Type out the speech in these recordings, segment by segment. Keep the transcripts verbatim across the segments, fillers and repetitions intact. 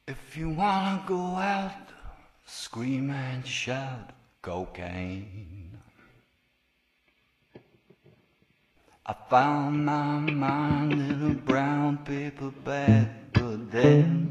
If you wanna go out, scream and shout, cocaine. I found my mind in a brown paper bag, but then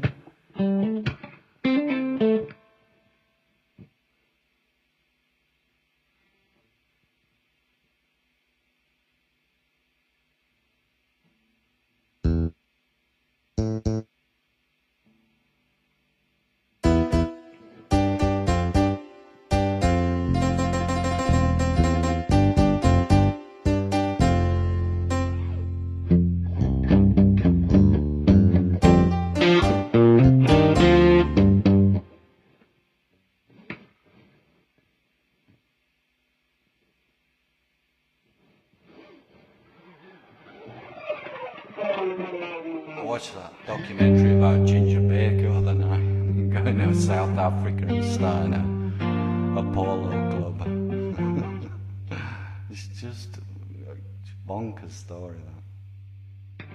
I watched that documentary about Ginger Baker the other night, going to South Africa and starting a, a polo club. It's just a bonkers story, that.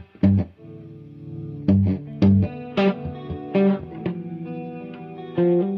Thank you.